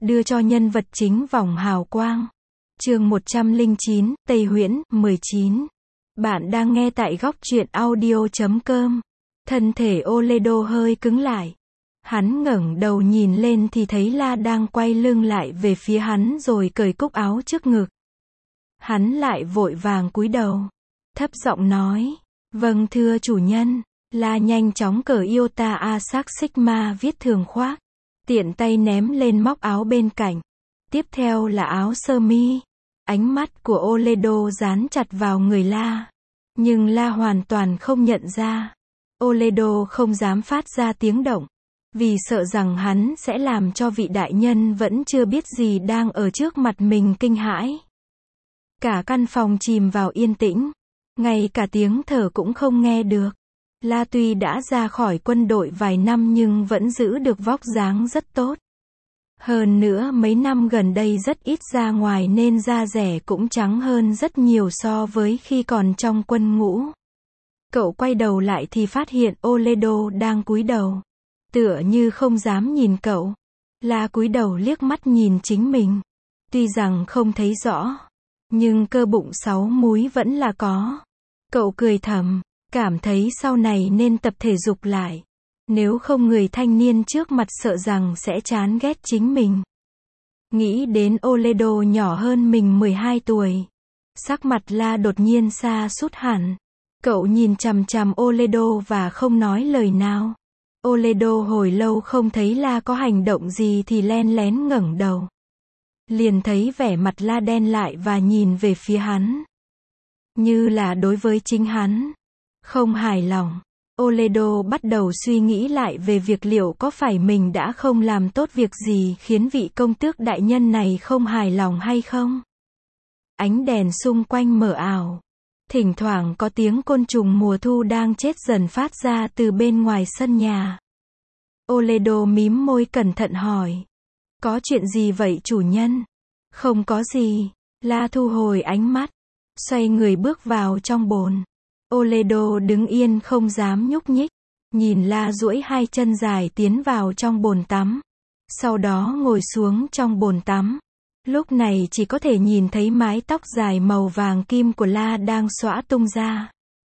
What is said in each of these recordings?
đưa cho nhân vật chính vòng hào quang. Chương 109, Tây Huyễn, 19. Bạn đang nghe tại góc truyện audio.com. Thân thể Oledo hơi cứng lại. Hắn ngẩng đầu nhìn lên thì thấy La đang quay lưng lại về phía hắn rồi cởi cúc áo trước ngực. Hắn lại vội vàng cúi đầu, thấp giọng nói, vâng thưa chủ nhân. La nhanh chóng cởi Iota Asac Sigma viết thường khoác, tiện tay ném lên móc áo bên cạnh. Tiếp theo là áo sơ mi. Ánh mắt của Oledo dán chặt vào người La, nhưng La hoàn toàn không nhận ra. Oledo không dám phát ra tiếng động, vì sợ rằng hắn sẽ làm cho vị đại nhân vẫn chưa biết gì đang ở trước mặt mình kinh hãi. Cả căn phòng chìm vào yên tĩnh, ngay cả tiếng thở cũng không nghe được. La tuy đã ra khỏi quân đội vài năm nhưng vẫn giữ được vóc dáng rất tốt. Hơn nữa mấy năm gần đây rất ít ra ngoài nên da dẻ cũng trắng hơn rất nhiều so với khi còn trong quân ngũ. Cậu quay đầu lại thì phát hiện Oledo đang cúi đầu, tựa như không dám nhìn cậu. La cúi đầu liếc mắt nhìn chính mình. Tuy rằng không thấy rõ, nhưng cơ bụng 6 múi vẫn là có. Cậu cười thầm, cảm thấy sau này nên tập thể dục lại. Nếu không người thanh niên trước mặt sợ rằng sẽ chán ghét chính mình. Nghĩ đến Oledo nhỏ hơn mình 12 tuổi. Sắc mặt La đột nhiên sa sút hẳn. Cậu nhìn chằm chằm Oledo và không nói lời nào. Oledo hồi lâu không thấy La có hành động gì thì len lén ngẩng đầu. Liền thấy vẻ mặt La đen lại và nhìn về phía hắn. Như là đối với chính hắn. Không hài lòng. Oledo bắt đầu suy nghĩ lại về việc liệu có phải mình đã không làm tốt việc gì khiến vị công tước đại nhân này không hài lòng hay không. Ánh đèn xung quanh mờ ảo. Thỉnh thoảng có tiếng côn trùng mùa thu đang chết dần phát ra từ bên ngoài sân nhà. Oledo mím môi cẩn thận hỏi. Có chuyện gì vậy chủ nhân? Không có gì. La thu hồi ánh mắt, xoay người bước vào trong bồn. Oledo đứng yên không dám nhúc nhích, nhìn La duỗi hai chân dài tiến vào trong bồn tắm. Sau đó ngồi xuống trong bồn tắm. Lúc này chỉ có thể nhìn thấy mái tóc dài màu vàng kim của La đang xõa tung ra.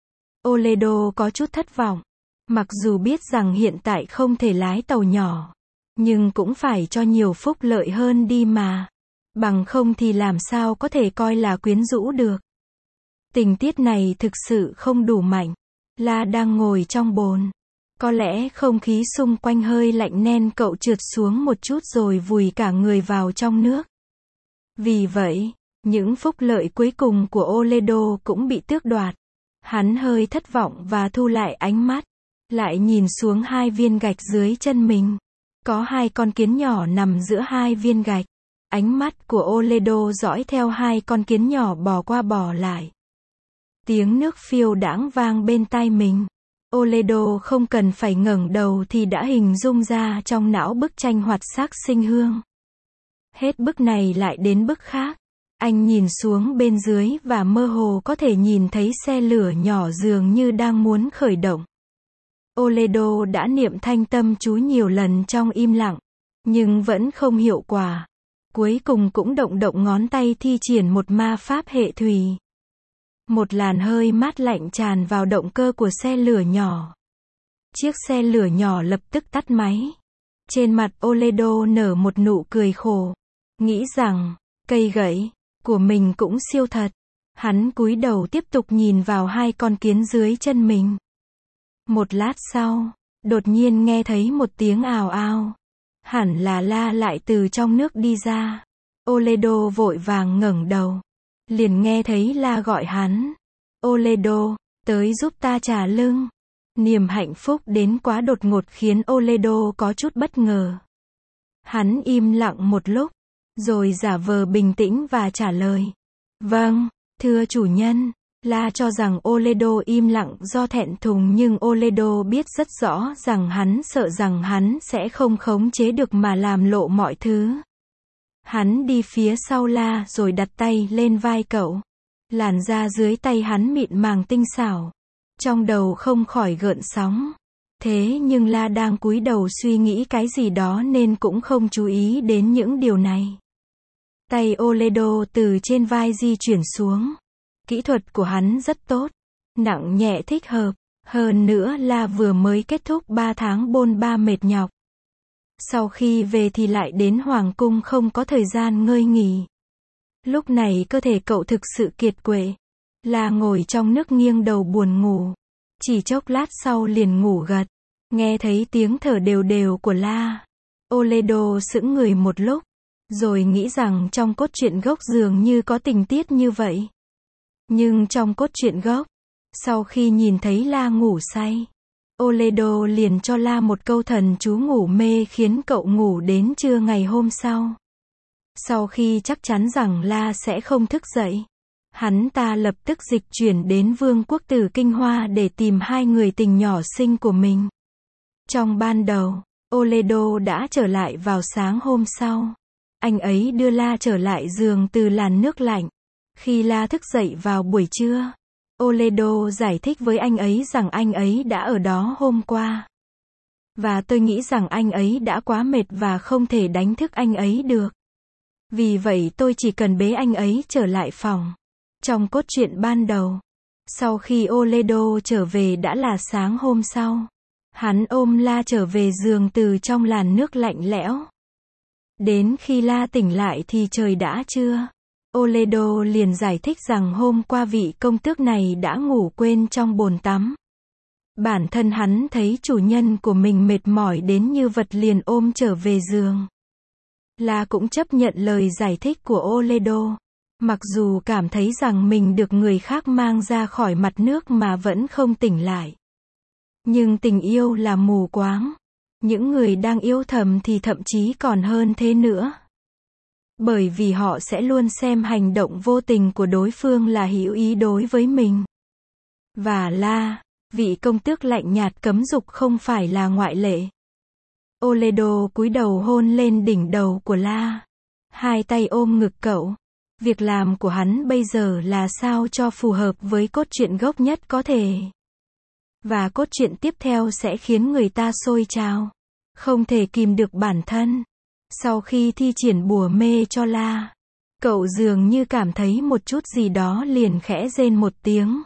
Oledo có chút thất vọng. Mặc dù biết rằng hiện tại không thể lái tàu nhỏ, nhưng cũng phải cho nhiều phúc lợi hơn đi mà. Bằng không thì làm sao có thể coi là quyến rũ được. Tình tiết này thực sự không đủ mạnh. La đang ngồi trong bồn. Có lẽ không khí xung quanh hơi lạnh nên cậu trượt xuống một chút rồi vùi cả người vào trong nước. Vì vậy, những phúc lợi cuối cùng của Oledo cũng bị tước đoạt. Hắn hơi thất vọng và thu lại ánh mắt. Lại nhìn xuống hai viên gạch dưới chân mình. Có hai con kiến nhỏ nằm giữa hai viên gạch. Ánh mắt của Oledo dõi theo hai con kiến nhỏ bò qua bò lại. Tiếng nước phiêu đãng vang bên tai mình. Oledo không cần phải ngẩng đầu thì đã hình dung ra trong não bức tranh hoạt sắc sinh hương. Hết bức này lại đến bức khác. Anh nhìn xuống bên dưới và mơ hồ có thể nhìn thấy xe lửa nhỏ dường như đang muốn khởi động. Oledo đã niệm thanh tâm chú nhiều lần trong im lặng, nhưng vẫn không hiệu quả. Cuối cùng cũng động ngón tay thi triển một ma pháp hệ thủy. Một làn hơi mát lạnh tràn vào động cơ của xe lửa nhỏ. Chiếc xe lửa nhỏ lập tức tắt máy. Trên mặt Oledo nở một nụ cười khổ. Nghĩ rằng, cây gậy của mình cũng siêu thật. Hắn cúi đầu tiếp tục nhìn vào hai con kiến dưới chân mình. Một lát sau, đột nhiên nghe thấy một tiếng ào ào. Hẳn là La lại từ trong nước đi ra. Oledo vội vàng ngẩng đầu. Liền nghe thấy La gọi hắn. Oledo, tới giúp ta trả lưng. Niềm hạnh phúc đến quá đột ngột khiến Oledo có chút bất ngờ. Hắn im lặng một lúc, rồi giả vờ bình tĩnh và trả lời. Vâng, thưa chủ nhân. La cho rằng Oledo im lặng do thẹn thùng nhưng Oledo biết rất rõ rằng hắn sợ rằng hắn sẽ không khống chế được mà làm lộ mọi thứ. Hắn đi phía sau La rồi đặt tay lên vai cậu. Làn da dưới tay hắn mịn màng tinh xảo. Trong đầu không khỏi gợn sóng. Thế nhưng La đang cúi đầu suy nghĩ cái gì đó nên cũng không chú ý đến những điều này. Tay Oledo từ trên vai di chuyển xuống. Kỹ thuật của hắn rất tốt, nặng nhẹ thích hợp. Hơn nữa La vừa mới kết thúc 3 tháng bôn ba mệt nhọc. Sau khi về thì lại đến Hoàng cung không có thời gian ngơi nghỉ. Lúc này cơ thể cậu thực sự kiệt quệ. La ngồi trong nước nghiêng đầu buồn ngủ. Chỉ chốc lát sau liền ngủ gật. Nghe thấy tiếng thở đều đều của La. Oledo sững người một lúc. Rồi nghĩ rằng trong cốt truyện gốc dường như có tình tiết như vậy. Nhưng trong cốt truyện gốc, sau khi nhìn thấy La ngủ say, Oledo liền cho La một câu thần chú ngủ mê khiến cậu ngủ đến trưa ngày hôm sau. Sau khi chắc chắn rằng La sẽ không thức dậy, hắn ta lập tức dịch chuyển đến Vương quốc Tử Kinh Hoa để tìm hai người tình nhỏ xinh của mình. Trong ban đầu, Oledo đã trở lại vào sáng hôm sau. Anh ấy đưa La trở lại giường từ làn nước lạnh. Khi La thức dậy vào buổi trưa, Oledo giải thích với anh ấy rằng anh ấy đã ở đó hôm qua. Và tôi nghĩ rằng anh ấy đã quá mệt và không thể đánh thức anh ấy được. Vì vậy tôi chỉ cần bế anh ấy trở lại phòng. Trong cốt truyện ban đầu, sau khi Oledo trở về đã là sáng hôm sau. Hắn ôm La trở về giường từ trong làn nước lạnh lẽo. Đến khi La tỉnh lại thì trời đã trưa. Oledo liền giải thích rằng hôm qua vị công tước này đã ngủ quên trong bồn tắm. Bản thân hắn thấy chủ nhân của mình mệt mỏi đến như vật liền ôm trở về giường. La cũng chấp nhận lời giải thích của Oledo. Mặc dù cảm thấy rằng mình được người khác mang ra khỏi mặt nước mà vẫn không tỉnh lại. Nhưng tình yêu là mù quáng. Những người đang yêu thầm thì thậm chí còn hơn thế nữa. Bởi vì họ sẽ luôn xem hành động vô tình của đối phương là hữu ý đối với mình. Và La, vị công tước lạnh nhạt cấm dục không phải là ngoại lệ. Oledo cúi đầu hôn lên đỉnh đầu của La. Hai tay ôm ngực cậu. Việc làm của hắn bây giờ là sao cho phù hợp với cốt truyện gốc nhất có thể. Và cốt truyện tiếp theo sẽ khiến người ta sôi trào. Không thể kìm được bản thân. Sau khi thi triển bùa mê cho La, cậu dường như cảm thấy một chút gì đó liền khẽ rên một tiếng.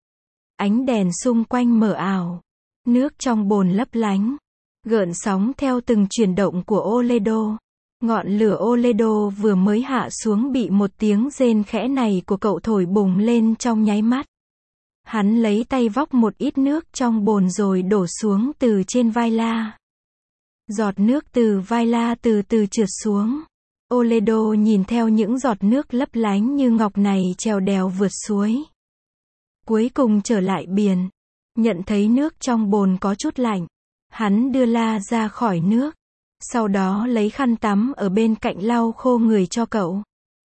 Ánh đèn xung quanh mờ ảo. Nước trong bồn lấp lánh. Gợn sóng theo từng chuyển động của Oledo. Ngọn lửa Oledo vừa mới hạ xuống bị một tiếng rên khẽ này của cậu thổi bùng lên trong nháy mắt. Hắn lấy tay vóc một ít nước trong bồn rồi đổ xuống từ trên vai La. Giọt nước từ vai La từ từ trượt xuống. Oledo nhìn theo những giọt nước lấp lánh như ngọc này trèo đèo vượt suối. Cuối cùng trở lại biển. Nhận thấy nước trong bồn có chút lạnh. Hắn đưa La ra khỏi nước. Sau đó lấy khăn tắm ở bên cạnh lau khô người cho cậu.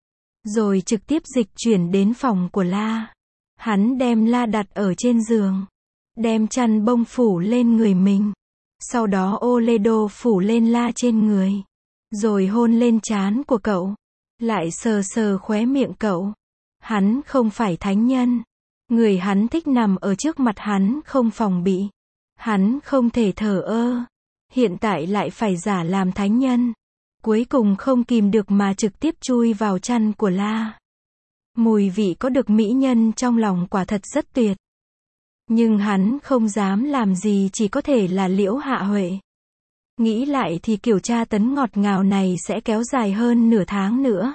Rồi trực tiếp dịch chuyển đến phòng của La. Hắn đem La đặt ở trên giường. Đem chăn bông phủ lên người mình. Sau đó Oledo phủ lên La trên người. Rồi hôn lên trán của cậu. Lại sờ sờ khóe miệng cậu. Hắn không phải thánh nhân. Người hắn thích nằm ở trước mặt hắn không phòng bị. Hắn không thể thờ ơ. Hiện tại lại phải giả làm thánh nhân. Cuối cùng không kìm được mà trực tiếp chui vào chăn của La. Mùi vị có được mỹ nhân trong lòng quả thật rất tuyệt. Nhưng hắn không dám làm gì, chỉ có thể là Liễu Hạ Huệ. Nghĩ lại thì kiểu tra tấn ngọt ngào này sẽ kéo dài hơn nửa tháng nữa.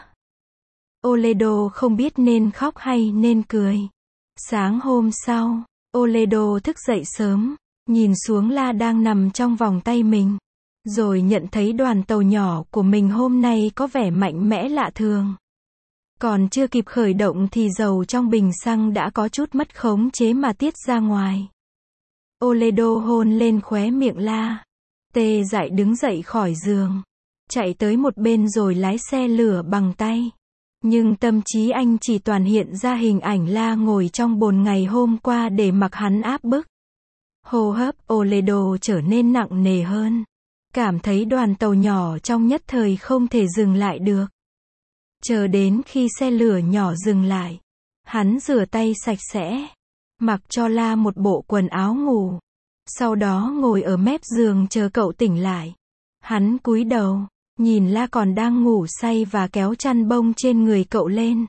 Oledo không biết nên khóc hay nên cười. Sáng hôm sau, Oledo thức dậy sớm, nhìn xuống La đang nằm trong vòng tay mình. Rồi nhận thấy đoàn tàu nhỏ của mình hôm nay có vẻ mạnh mẽ lạ thường. Còn chưa kịp khởi động thì dầu trong bình xăng đã có chút mất khống chế mà tiết ra ngoài. Oledo hôn lên khóe miệng La. Tê dại đứng dậy khỏi giường. Chạy tới một bên rồi lái xe lửa bằng tay. Nhưng tâm trí anh chỉ toàn hiện ra hình ảnh La ngồi trong bồn ngày hôm qua để mặc hắn áp bức. Hô hấp Oledo trở nên nặng nề hơn. Cảm thấy đoàn tàu nhỏ trong nhất thời không thể dừng lại được. Chờ đến khi xe lửa nhỏ dừng lại, hắn rửa tay sạch sẽ, mặc cho La một bộ quần áo ngủ. Sau đó ngồi ở mép giường chờ cậu tỉnh lại. Hắn cúi đầu, nhìn La còn đang ngủ say và kéo chăn bông trên người cậu lên.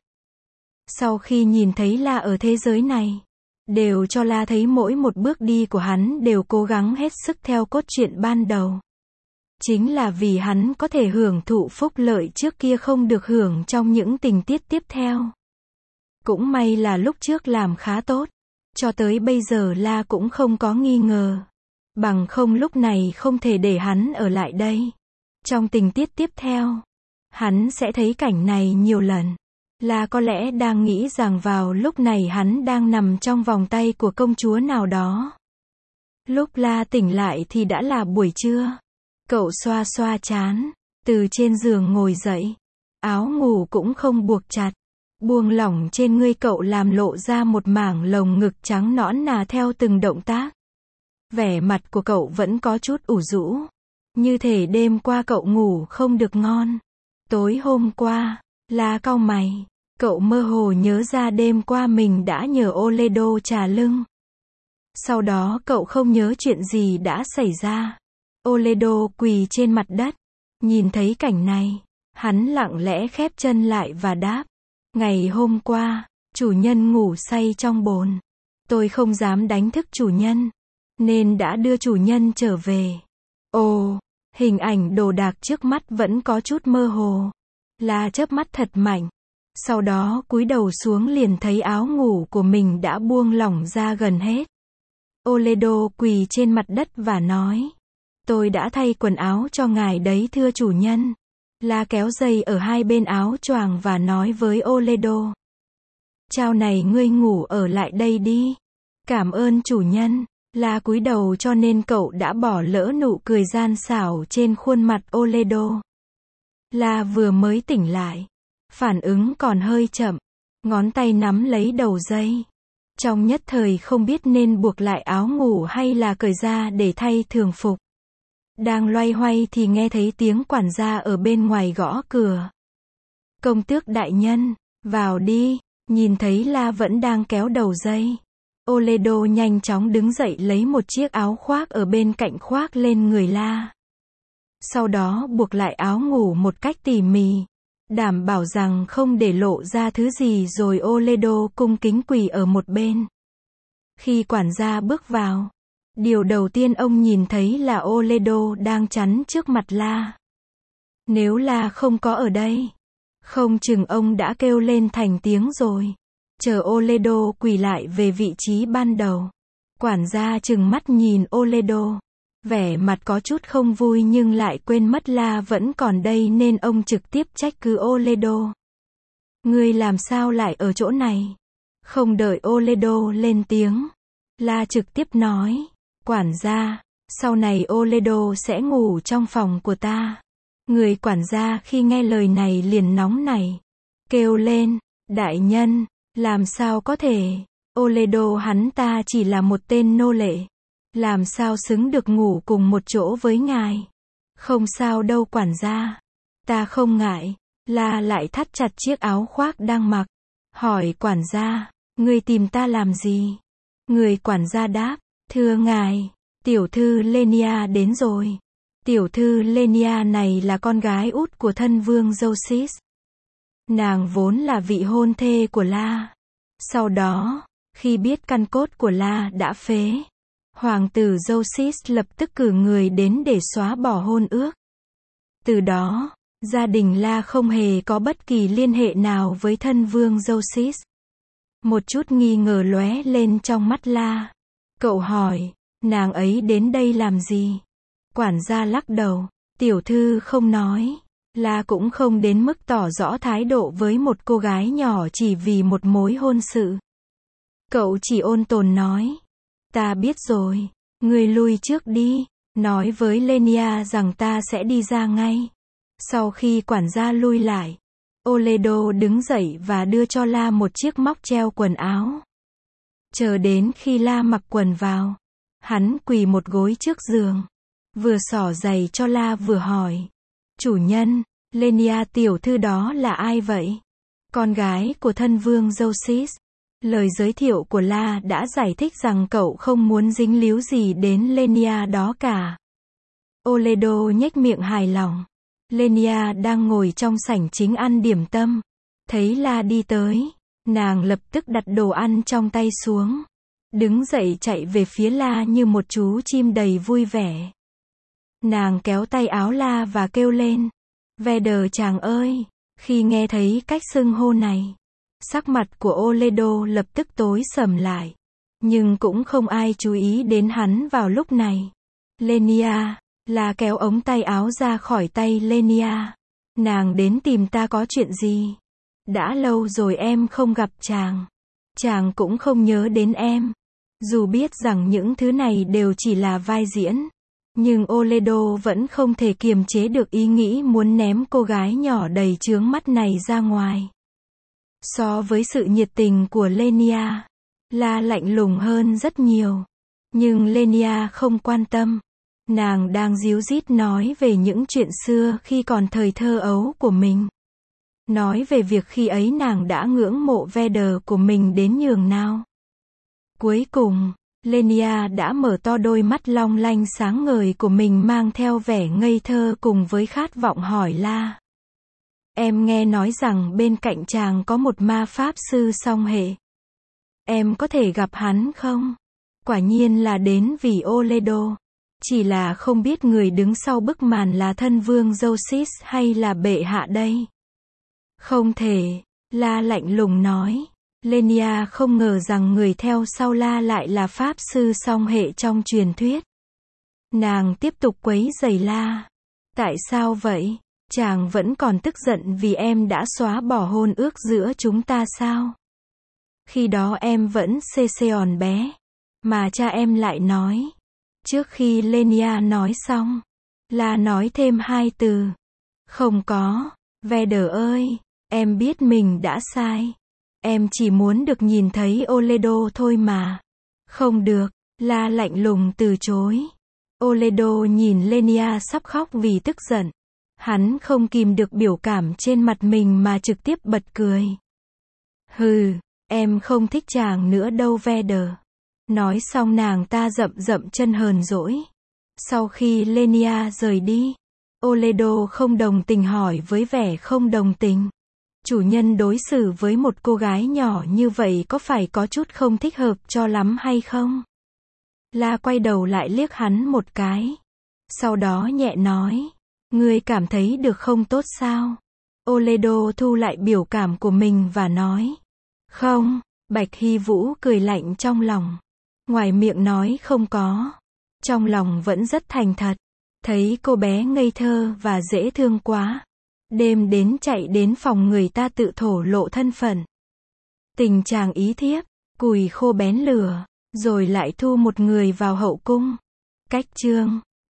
Sau khi nhìn thấy La ở thế giới này, đều cho La thấy mỗi một bước đi của hắn đều cố gắng hết sức theo cốt truyện ban đầu. Chính là vì hắn có thể hưởng thụ phúc lợi trước kia không được hưởng trong những tình tiết tiếp theo. Cũng may là lúc trước làm khá tốt. Cho tới bây giờ La cũng không có nghi ngờ. Bằng không lúc này không thể để hắn ở lại đây. Trong tình tiết tiếp theo, hắn sẽ thấy cảnh này nhiều lần. La có lẽ đang nghĩ rằng vào lúc này hắn đang nằm trong vòng tay của công chúa nào đó. Lúc La tỉnh lại thì đã là buổi trưa. Cậu xoa xoa trán, từ trên giường ngồi dậy. Áo ngủ cũng không buộc chặt. Buông lỏng trên người cậu làm lộ ra một mảng lồng ngực trắng nõn nà theo từng động tác. Vẻ mặt của cậu vẫn có chút ủ rũ. Như thể đêm qua cậu ngủ không được ngon. Tối hôm qua, La cau mày. Cậu mơ hồ nhớ ra đêm qua mình đã nhờ Oledo trà lưng. Sau đó cậu không nhớ chuyện gì đã xảy ra. Oledo quỳ trên mặt đất. Nhìn thấy cảnh này, hắn lặng lẽ khép chân lại và đáp. Ngày hôm qua, chủ nhân ngủ say trong bồn. Tôi không dám đánh thức chủ nhân, nên đã đưa chủ nhân trở về. Ồ, hình ảnh đồ đạc trước mắt vẫn có chút mơ hồ. La chớp mắt thật mạnh. Sau đó cúi đầu xuống liền thấy áo ngủ của mình đã buông lỏng ra gần hết. Oledo quỳ trên mặt đất và nói. Tôi đã thay quần áo cho ngài đấy thưa chủ nhân. La kéo dây ở hai bên áo choàng và nói với Oledo. Chao này ngươi ngủ ở lại đây đi. Cảm ơn chủ nhân. La cúi đầu cho nên cậu đã bỏ lỡ nụ cười gian xảo trên khuôn mặt Oledo. La vừa mới tỉnh lại. Phản ứng còn hơi chậm. Ngón tay nắm lấy đầu dây. Trong nhất thời không biết nên buộc lại áo ngủ hay là cởi ra để thay thường phục. Đang loay hoay thì nghe thấy tiếng quản gia ở bên ngoài gõ cửa. Công tước đại nhân, vào đi. Nhìn thấy La vẫn đang kéo đầu dây. Oledo nhanh chóng đứng dậy lấy một chiếc áo khoác ở bên cạnh khoác lên người La. Sau đó buộc lại áo ngủ một cách tỉ mỉ. Đảm bảo rằng không để lộ ra thứ gì rồi Oledo cung kính quỳ ở một bên. Khi quản gia bước vào, điều đầu tiên ông nhìn thấy là Oledo đang chắn trước mặt La. Nếu La không có ở đây, không chừng ông đã kêu lên thành tiếng rồi. Chờ Oledo quỳ lại về vị trí ban đầu. Quản gia trừng mắt nhìn Oledo. Vẻ mặt có chút không vui nhưng lại quên mất La vẫn còn đây nên ông trực tiếp trách cứ Oledo. Ngươi làm sao lại ở chỗ này? Không đợi Oledo lên tiếng. La trực tiếp nói. Quản gia, sau này Oledo sẽ ngủ trong phòng của ta. Người quản gia khi nghe lời này liền nóng nảy. Kêu lên, đại nhân, làm sao có thể? Oledo hắn ta chỉ là một tên nô lệ. Làm sao xứng được ngủ cùng một chỗ với ngài? Không sao đâu quản gia. Ta không ngại. La lại thắt chặt chiếc áo khoác đang mặc. Hỏi quản gia, ngươi tìm ta làm gì? Người quản gia đáp, thưa ngài, tiểu thư Lenia đến rồi. Tiểu thư Lenia này là con gái út của thân vương Josis. Nàng vốn là vị hôn thê của La. Sau đó, khi biết căn cốt của La đã phế, hoàng tử Josis lập tức cử người đến để xóa bỏ hôn ước. Từ đó, gia đình La không hề có bất kỳ liên hệ nào với thân vương Josis. Một chút nghi ngờ lóe lên trong mắt La. Cậu hỏi, nàng ấy đến đây làm gì? Quản gia lắc đầu, tiểu thư không nói. La cũng không đến mức tỏ rõ thái độ với một cô gái nhỏ chỉ vì một mối hôn sự. Cậu chỉ ôn tồn nói. Ta biết rồi, ngươi lui trước đi, nói với Lenia rằng ta sẽ đi ra ngay. Sau khi quản gia lui lại, Oledo đứng dậy và đưa cho La một chiếc móc treo quần áo. Chờ đến khi La mặc quần vào, hắn quỳ một gối trước giường, vừa xỏ giày cho La vừa hỏi. Chủ nhân, Lenia tiểu thư đó là ai vậy? Con gái của thân vương Josis. Lời giới thiệu của La đã giải thích rằng cậu không muốn dính líu gì đến Lenia đó cả. Oledo nhếch miệng hài lòng. Lenia đang ngồi trong sảnh chính ăn điểm tâm. Thấy La đi tới, nàng lập tức đặt đồ ăn trong tay xuống. Đứng dậy chạy về phía La như một chú chim đầy vui vẻ. Nàng kéo tay áo La và kêu lên. Vader chàng ơi! Khi nghe thấy cách xưng hô này, sắc mặt của Oledo lập tức tối sầm lại. Nhưng cũng không ai chú ý đến hắn vào lúc này. Lenia, La kéo ống tay áo ra khỏi tay Lenia. Nàng đến tìm ta có chuyện gì? Đã lâu rồi em không gặp chàng. Chàng cũng không nhớ đến em. Dù biết rằng những thứ này đều chỉ là vai diễn, nhưng Oledo vẫn không thể kiềm chế được ý nghĩ muốn ném cô gái nhỏ đầy chướng mắt này ra ngoài. So với sự nhiệt tình của Lenia, La lạnh lùng hơn rất nhiều. Nhưng Lenia không quan tâm. Nàng đang díu dít nói về những chuyện xưa khi còn thời thơ ấu của mình. Nói về việc khi ấy nàng đã ngưỡng mộ Vader của mình đến nhường nào. Cuối cùng, Lenia đã mở to đôi mắt long lanh sáng ngời của mình mang theo vẻ ngây thơ cùng với khát vọng hỏi La. Em nghe nói rằng bên cạnh chàng có một ma pháp sư song hệ. Em có thể gặp hắn không? Quả nhiên là đến vì Oledo. Chỉ là không biết người đứng sau bức màn là thân vương Josis hay là bệ hạ đây. Không thể, La lạnh lùng nói. Lenia không ngờ rằng người theo sau La lại là pháp sư song hệ trong truyền thuyết. Nàng tiếp tục quấy rầy La. Tại sao vậy? Chàng vẫn còn tức giận vì em đã xóa bỏ hôn ước giữa chúng ta sao? Khi đó em vẫn Ceseon bé. Mà cha em lại nói. Trước khi Lenia nói xong, La nói thêm hai từ. Không có, Vader ơi, em biết mình đã sai. Em chỉ muốn được nhìn thấy Oledo thôi mà. Không được, La lạnh lùng từ chối. Oledo nhìn Lenia sắp khóc vì tức giận. Hắn không kìm được biểu cảm trên mặt mình mà trực tiếp bật cười. Hừ, em không thích chàng nữa đâu Vader. Nói xong nàng ta dậm dậm chân hờn dỗi. Sau khi Lenia rời đi, Oledo không đồng tình hỏi với vẻ không đồng tình. Chủ nhân đối xử với một cô gái nhỏ như vậy có phải có chút không thích hợp cho lắm hay không? La quay đầu lại liếc hắn một cái. Sau đó nhẹ nói. Ngươi cảm thấy được không tốt sao? Oledo thu lại biểu cảm của mình và nói. Không, Bạch Hy Vũ cười lạnh trong lòng. Ngoài miệng nói không có. Trong lòng vẫn rất thành thật. Thấy cô bé ngây thơ và dễ thương quá. Đêm đến chạy đến phòng người ta tự thổ lộ thân phận. Tình chàng ý thiếp, cùi khô bén lửa, rồi lại thu một người vào hậu cung. Cách chương